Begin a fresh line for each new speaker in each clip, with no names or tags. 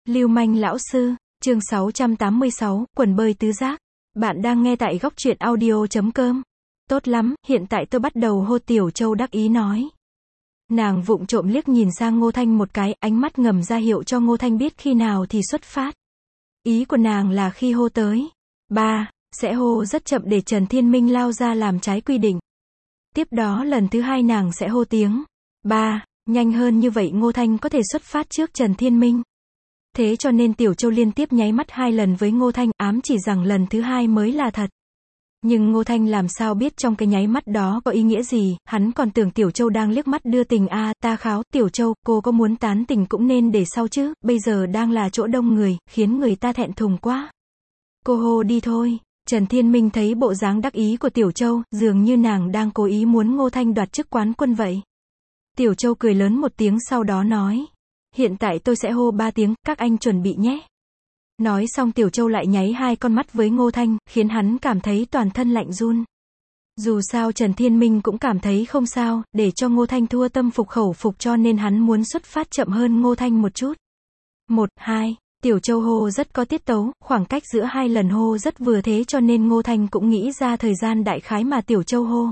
Lưu manh lão sư, chương 686, quần bơi tứ giác. Bạn đang nghe tại góc truyện audio.com. Tốt lắm, hiện tại tôi bắt đầu hô Tiểu Châu đắc ý nói. Nàng vụng trộm liếc nhìn sang Ngô Thanh một cái, ánh mắt ngầm ra hiệu cho Ngô Thanh biết khi nào thì xuất phát. Ý của nàng là khi hô tới 3, sẽ hô rất chậm để Trần Thiên Minh lao ra làm trái quy định. Tiếp đó lần thứ 2 nàng sẽ hô tiếng 3, nhanh hơn như vậy Ngô Thanh có thể xuất phát trước Trần Thiên Minh. Thế cho nên Tiểu Châu liên tiếp nháy mắt 2 lần với Ngô Thanh, ám chỉ rằng lần thứ 2 mới là thật. Nhưng Ngô Thanh làm sao biết trong cái nháy mắt đó có ý nghĩa gì, hắn còn tưởng Tiểu Châu đang liếc mắt đưa tình ta kháo, Tiểu Châu, cô có muốn tán tình cũng nên để sau chứ, bây giờ đang là chỗ đông người, khiến người ta thẹn thùng quá. Cô hô đi thôi. Trần Thiên Minh thấy bộ dáng đắc ý của Tiểu Châu, dường như nàng đang cố ý muốn Ngô Thanh đoạt chức quán quân vậy. Tiểu Châu cười lớn một tiếng sau đó nói. Hiện tại tôi sẽ hô 3 tiếng, các anh chuẩn bị nhé. Nói xong Tiểu Châu lại nháy 2 con mắt với Ngô Thanh, khiến hắn cảm thấy toàn thân lạnh run. Dù sao Trần Thiên Minh cũng cảm thấy không sao, để cho Ngô Thanh thua tâm phục khẩu phục cho nên hắn muốn xuất phát chậm hơn Ngô Thanh một chút. 1, 2, Tiểu Châu hô rất có tiết tấu, khoảng cách giữa 2 lần hô rất vừa thế cho nên Ngô Thanh cũng nghĩ ra thời gian đại khái mà Tiểu Châu hô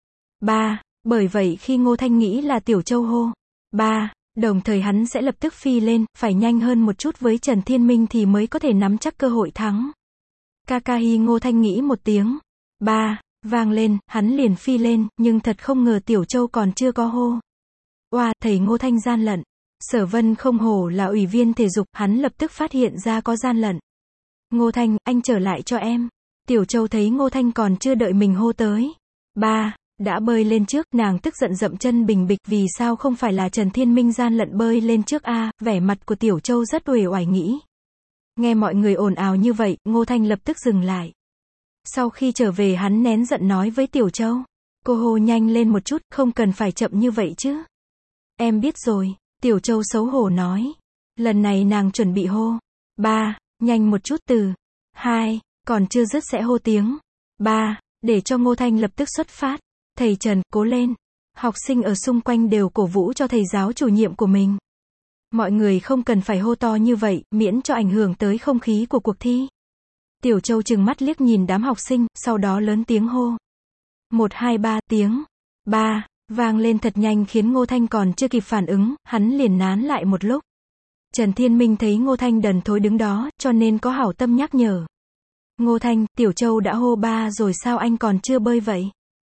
3, bởi vậy khi Ngô Thanh nghĩ là Tiểu Châu hô 3, đồng thời hắn sẽ lập tức phi lên, phải nhanh hơn một chút với Trần Thiên Minh thì mới có thể nắm chắc cơ hội thắng. Kakahi Ngô Thanh nghĩ một tiếng 3, vang lên, hắn liền phi lên, nhưng thật không ngờ Tiểu Châu còn chưa có hô. Oa, thầy Ngô Thanh gian lận. Sở Vân không hổ là ủy viên thể dục, hắn lập tức phát hiện ra có gian lận. Ngô Thanh, anh trở lại cho em. Tiểu Châu thấy Ngô Thanh còn chưa đợi mình hô tới 3, đã bơi lên trước, nàng tức giận dậm chân bình bịch, vì sao không phải là Trần Thiên Minh gian lận bơi lên trước vẻ mặt của Tiểu Châu rất uể oải nghĩ. Nghe mọi người ồn ào như vậy, Ngô Thanh lập tức dừng lại. Sau khi trở về hắn nén giận nói với Tiểu Châu. Cô hô nhanh lên một chút, không cần phải chậm như vậy chứ. Em biết rồi, Tiểu Châu xấu hổ nói. Lần này nàng chuẩn bị hô 3, nhanh một chút từ 2, còn chưa dứt sẽ hô tiếng 3, để cho Ngô Thanh lập tức xuất phát. Thầy Trần, cố lên. Học sinh ở xung quanh đều cổ vũ cho thầy giáo chủ nhiệm của mình. Mọi người không cần phải hô to như vậy, miễn cho ảnh hưởng tới không khí của cuộc thi. Tiểu Châu trừng mắt liếc nhìn đám học sinh, sau đó lớn tiếng hô. 1, 2, 3, tiếng 3, vang lên thật nhanh khiến Ngô Thanh còn chưa kịp phản ứng, hắn liền nán lại một lúc. Trần Thiên Minh thấy Ngô Thanh đần thối đứng đó, cho nên có hảo tâm nhắc nhở. Ngô Thanh, Tiểu Châu đã hô 3 rồi sao anh còn chưa bơi vậy?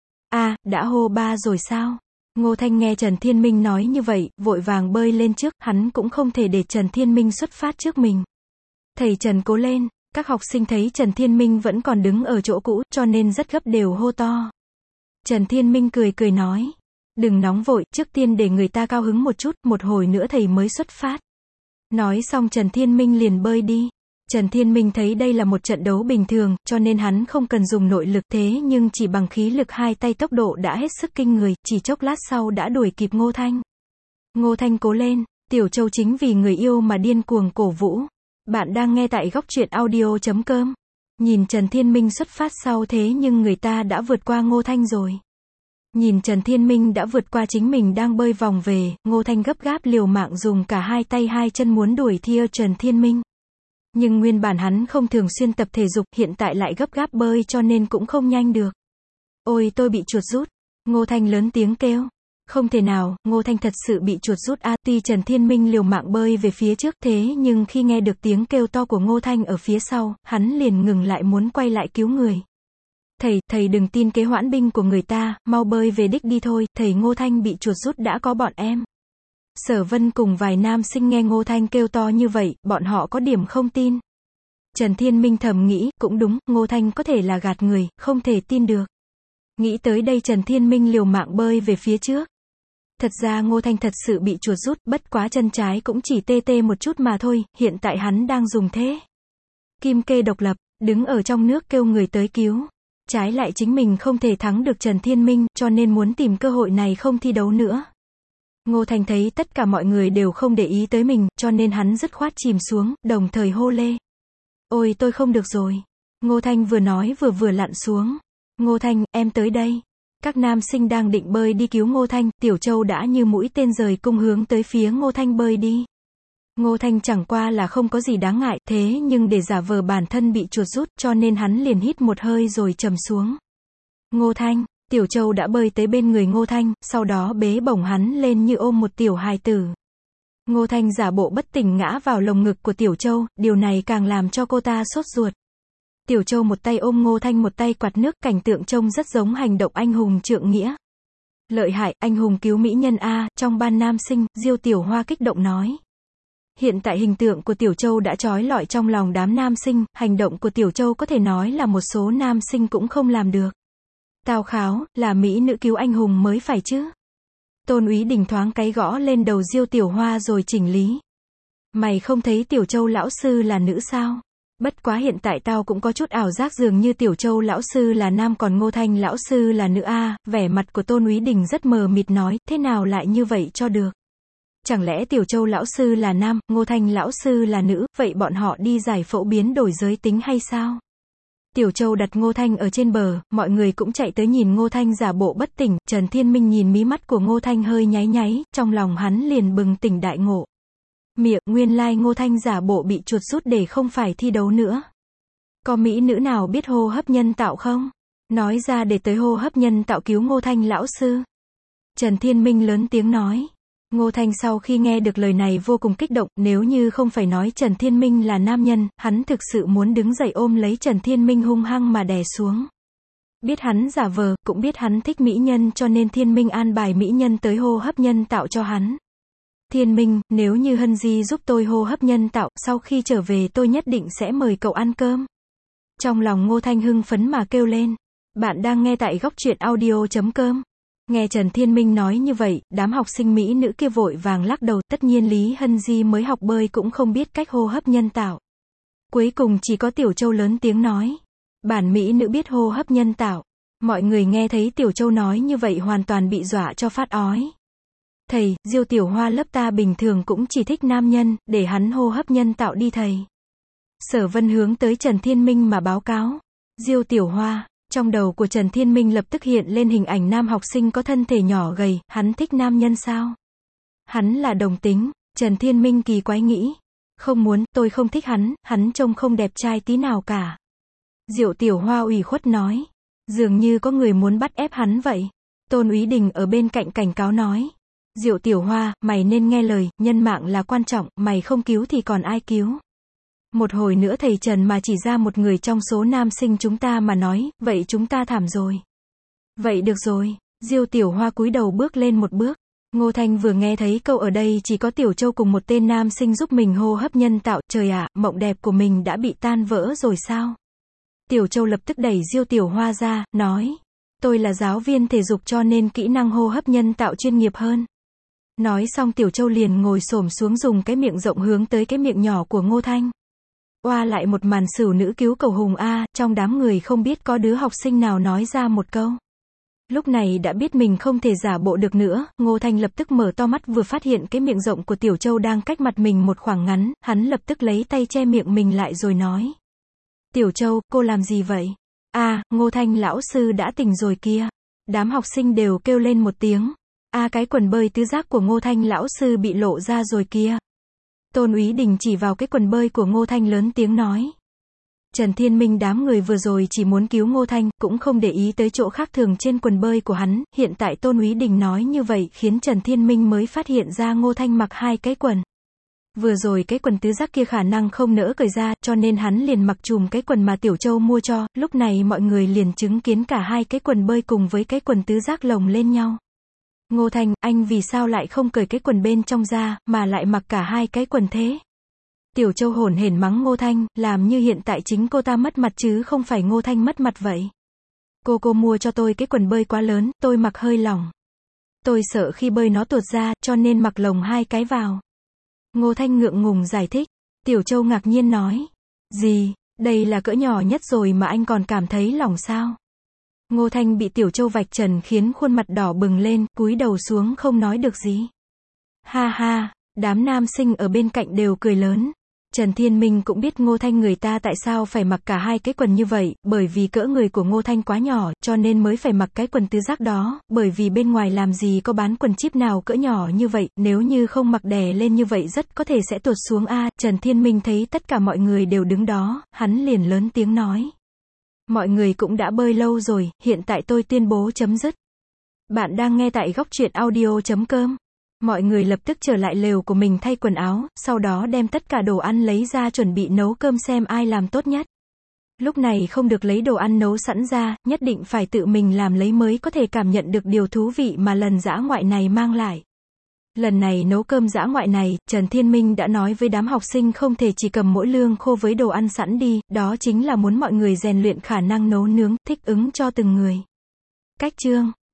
Đã hô 3 rồi sao? Ngô Thanh nghe Trần Thiên Minh nói như vậy, vội vàng bơi lên trước, hắn cũng không thể để Trần Thiên Minh xuất phát trước mình. Thầy Trần cố lên, các học sinh thấy Trần Thiên Minh vẫn còn đứng ở chỗ cũ, cho nên rất gấp đều hô to. Trần Thiên Minh cười nói, đừng nóng vội, trước tiên để người ta cao hứng một chút, một hồi nữa thầy mới xuất phát. Nói xong Trần Thiên Minh liền bơi đi. Trần Thiên Minh thấy đây là một trận đấu bình thường, cho nên hắn không cần dùng nội lực, thế nhưng chỉ bằng khí lực 2 tay tốc độ đã hết sức kinh người, chỉ chốc lát sau đã đuổi kịp Ngô Thanh. Ngô Thanh cố lên, Tiểu Châu chính vì người yêu mà điên cuồng cổ vũ. Bạn đang nghe tại góc truyện audio.com. Nhìn Trần Thiên Minh xuất phát sau thế nhưng người ta đã vượt qua Ngô Thanh rồi. Nhìn Trần Thiên Minh đã vượt qua chính mình đang bơi vòng về, Ngô Thanh gấp gáp liều mạng dùng cả 2 tay 2 chân muốn đuổi theo Trần Thiên Minh. Nhưng nguyên bản hắn không thường xuyên tập thể dục, hiện tại lại gấp gáp bơi cho nên cũng không nhanh được. Ôi tôi bị chuột rút. Ngô Thanh lớn tiếng kêu. Không thể nào, Ngô Thanh thật sự bị chuột rút tuy Trần Thiên Minh liều mạng bơi về phía trước thế nhưng khi nghe được tiếng kêu to của Ngô Thanh ở phía sau, hắn liền ngừng lại muốn quay lại cứu người. Thầy đừng tin kế hoãn binh của người ta, mau bơi về đích đi thôi, thầy Ngô Thanh bị chuột rút đã có bọn em. Sở Vân cùng vài nam sinh nghe Ngô Thanh kêu to như vậy, bọn họ có điểm không tin. Trần Thiên Minh thầm nghĩ, cũng đúng, Ngô Thanh có thể là gạt người, không thể tin được. Nghĩ tới đây Trần Thiên Minh liều mạng bơi về phía trước. Thật ra Ngô Thanh thật sự bị chuột rút, bất quá chân trái cũng chỉ tê tê một chút mà thôi, hiện tại hắn đang dùng thế kim kê độc lập, đứng ở trong nước kêu người tới cứu. Trái lại chính mình không thể thắng được Trần Thiên Minh, cho nên muốn tìm cơ hội này không thi đấu nữa. Ngô Thanh thấy tất cả mọi người đều không để ý tới mình, cho nên hắn dứt khoát chìm xuống, đồng thời hô lê. Ôi tôi không được rồi. Ngô Thanh vừa nói vừa lặn xuống. Ngô Thanh, em tới đây. Các nam sinh đang định bơi đi cứu Ngô Thanh, Tiểu Châu đã như mũi tên rời cung hướng tới phía Ngô Thanh bơi đi. Ngô Thanh chẳng qua là không có gì đáng ngại, thế nhưng để giả vờ bản thân bị chuột rút, cho nên hắn liền hít một hơi rồi trầm xuống. Ngô Thanh, Tiểu Châu đã bơi tới bên người Ngô Thanh, sau đó bế bổng hắn lên như ôm một tiểu hài tử. Ngô Thanh giả bộ bất tỉnh ngã vào lồng ngực của Tiểu Châu, điều này càng làm cho cô ta sốt ruột. Tiểu Châu một tay ôm Ngô Thanh một tay quạt nước, cảnh tượng trông rất giống hành động anh hùng trượng nghĩa. Lợi hại, anh hùng cứu mỹ nhân a, trong ban nam sinh, Diêu Tiểu Hoa kích động nói. Hiện tại hình tượng của Tiểu Châu đã trói lọi trong lòng đám nam sinh, hành động của Tiểu Châu có thể nói là một số nam sinh cũng không làm được. Tào Kháo, là mỹ nữ cứu anh hùng mới phải chứ. Tôn Úy Đình thoáng cái gõ lên đầu Diêu Tiểu Hoa rồi chỉnh lý. Mày không thấy Tiểu Châu lão sư là nữ sao? Bất quá hiện tại tao cũng có chút ảo giác dường như Tiểu Châu lão sư là nam còn Ngô Thanh lão sư là nữ a. Vẻ mặt của Tôn Úy Đình rất mờ mịt nói, thế nào lại như vậy cho được? Chẳng lẽ Tiểu Châu lão sư là nam, Ngô Thanh lão sư là nữ, vậy bọn họ đi giải phẫu biến đổi giới tính hay sao? Tiểu Châu đặt Ngô Thanh ở trên bờ, mọi người cũng chạy tới nhìn Ngô Thanh giả bộ bất tỉnh, Trần Thiên Minh nhìn mí mắt của Ngô Thanh hơi nháy nháy, trong lòng hắn liền bừng tỉnh đại ngộ. Miệng, nguyên lai Ngô Thanh giả bộ bị chuột rút để không phải thi đấu nữa. Có mỹ nữ nào biết hô hấp nhân tạo không? Nói ra để tới hô hấp nhân tạo cứu Ngô Thanh lão sư. Trần Thiên Minh lớn tiếng nói. Ngô Thanh sau khi nghe được lời này vô cùng kích động, nếu như không phải nói Trần Thiên Minh là nam nhân, hắn thực sự muốn đứng dậy ôm lấy Trần Thiên Minh hung hăng mà đè xuống. Biết hắn giả vờ, cũng biết hắn thích mỹ nhân cho nên Thiên Minh an bài mỹ nhân tới hô hấp nhân tạo cho hắn. Thiên Minh, nếu như Hân Di giúp tôi hô hấp nhân tạo, sau khi trở về tôi nhất định sẽ mời cậu ăn cơm. Trong lòng Ngô Thanh hưng phấn mà kêu lên. Bạn đang nghe tại góc truyện audio.com. Nghe Trần Thiên Minh nói như vậy, đám học sinh mỹ nữ kia vội vàng lắc đầu, tất nhiên Lý Hân Di mới học bơi cũng không biết cách hô hấp nhân tạo. Cuối cùng chỉ có Tiểu Châu lớn tiếng nói. Bản mỹ nữ biết hô hấp nhân tạo. Mọi người nghe thấy Tiểu Châu nói như vậy hoàn toàn bị dọa cho phát ói. Thầy, Diêu Tiểu Hoa lớp ta bình thường cũng chỉ thích nam nhân, để hắn hô hấp nhân tạo đi thầy. Sở Vân hướng tới Trần Thiên Minh mà báo cáo. Diêu Tiểu Hoa. Trong đầu của Trần Thiên Minh lập tức hiện lên hình ảnh nam học sinh có thân thể nhỏ gầy, hắn thích nam nhân sao? Hắn là đồng tính, Trần Thiên Minh kỳ quái nghĩ. Không muốn, tôi không thích hắn trông không đẹp trai tí nào cả. Diệu Tiểu Hoa ủy khuất nói. Dường như có người muốn bắt ép hắn vậy. Tôn Úy Đình ở bên cạnh cảnh cáo nói. Diệu Tiểu Hoa, mày nên nghe lời, nhân mạng là quan trọng, mày không cứu thì còn ai cứu? Một hồi nữa thầy Trần mà chỉ ra một người trong số nam sinh chúng ta mà nói, vậy chúng ta thảm rồi. Vậy được rồi, Diêu Tiểu Hoa cúi đầu bước lên một bước. Ngô Thanh vừa nghe thấy câu ở đây chỉ có Tiểu Châu cùng một tên nam sinh giúp mình hô hấp nhân tạo, trời ạ, mộng đẹp của mình đã bị tan vỡ rồi sao? Tiểu Châu lập tức đẩy Diêu Tiểu Hoa ra, nói. Tôi là giáo viên thể dục cho nên kỹ năng hô hấp nhân tạo chuyên nghiệp hơn. Nói xong Tiểu Châu liền ngồi xổm xuống dùng cái miệng rộng hướng tới cái miệng nhỏ của Ngô Thanh. Oa lại một màn sửu nữ cứu cầu hùng a, trong đám người không biết có đứa học sinh nào nói ra một câu. Lúc này đã biết mình không thể giả bộ được nữa, Ngô Thanh lập tức mở to mắt vừa phát hiện cái miệng rộng của Tiểu Châu đang cách mặt mình một khoảng ngắn, hắn lập tức lấy tay che miệng mình lại rồi nói. Tiểu Châu, cô làm gì vậy? Ngô Thanh lão sư đã tỉnh rồi kia. Đám học sinh đều kêu lên một tiếng. Cái quần bơi tứ giác của Ngô Thanh lão sư bị lộ ra rồi kia. Tôn Úy Đình chỉ vào cái quần bơi của Ngô Thanh lớn tiếng nói. Trần Thiên Minh đám người vừa rồi chỉ muốn cứu Ngô Thanh, cũng không để ý tới chỗ khác thường trên quần bơi của hắn, hiện tại Tôn Úy Đình nói như vậy khiến Trần Thiên Minh mới phát hiện ra Ngô Thanh mặc hai cái quần. Vừa rồi cái quần tứ giác kia khả năng không nỡ cởi ra, cho nên hắn liền mặc trùm cái quần mà Tiểu Châu mua cho, lúc này mọi người liền chứng kiến cả hai cái quần bơi cùng với cái quần tứ giác lồng lên nhau. Ngô Thanh, anh vì sao lại không cởi cái quần bên trong ra, mà lại mặc cả hai cái quần thế? Tiểu Châu hổn hển mắng Ngô Thanh, làm như hiện tại chính cô ta mất mặt chứ không phải Ngô Thanh mất mặt vậy. Cô mua cho tôi cái quần bơi quá lớn, tôi mặc hơi lỏng. Tôi sợ khi bơi nó tuột ra, cho nên mặc lồng hai cái vào. Ngô Thanh ngượng ngùng giải thích. Tiểu Châu ngạc nhiên nói. Gì, đây là cỡ nhỏ nhất rồi mà anh còn cảm thấy lỏng sao? Ngô Thanh bị Tiểu Châu vạch trần khiến khuôn mặt đỏ bừng lên, cúi đầu xuống không nói được gì. Ha ha, đám nam sinh ở bên cạnh đều cười lớn. Trần Thiên Minh cũng biết Ngô Thanh người ta tại sao phải mặc cả hai cái quần như vậy, bởi vì cỡ người của Ngô Thanh quá nhỏ, cho nên mới phải mặc cái quần tứ giác đó, bởi vì bên ngoài làm gì có bán quần chip nào cỡ nhỏ như vậy, nếu như không mặc đè lên như vậy rất có thể sẽ tuột xuống a. Trần Thiên Minh thấy tất cả mọi người đều đứng đó, hắn liền lớn tiếng nói. Mọi người cũng đã bơi lâu rồi, hiện tại tôi tuyên bố chấm dứt. Bạn đang nghe tại góc truyện audio.com. Mọi người lập tức trở lại lều của mình thay quần áo, sau đó đem tất cả đồ ăn lấy ra chuẩn bị nấu cơm xem ai làm tốt nhất. Lúc này không được lấy đồ ăn nấu sẵn ra, nhất định phải tự mình làm lấy mới có thể cảm nhận được điều thú vị mà lần dã ngoại này mang lại. Lần này nấu cơm dã ngoại này, Trần Thiên Minh đã nói với đám học sinh không thể chỉ cầm mỗi lương khô với đồ ăn sẵn đi, đó chính là muốn mọi người rèn luyện khả năng nấu nướng, thích ứng cho từng người. Cách chương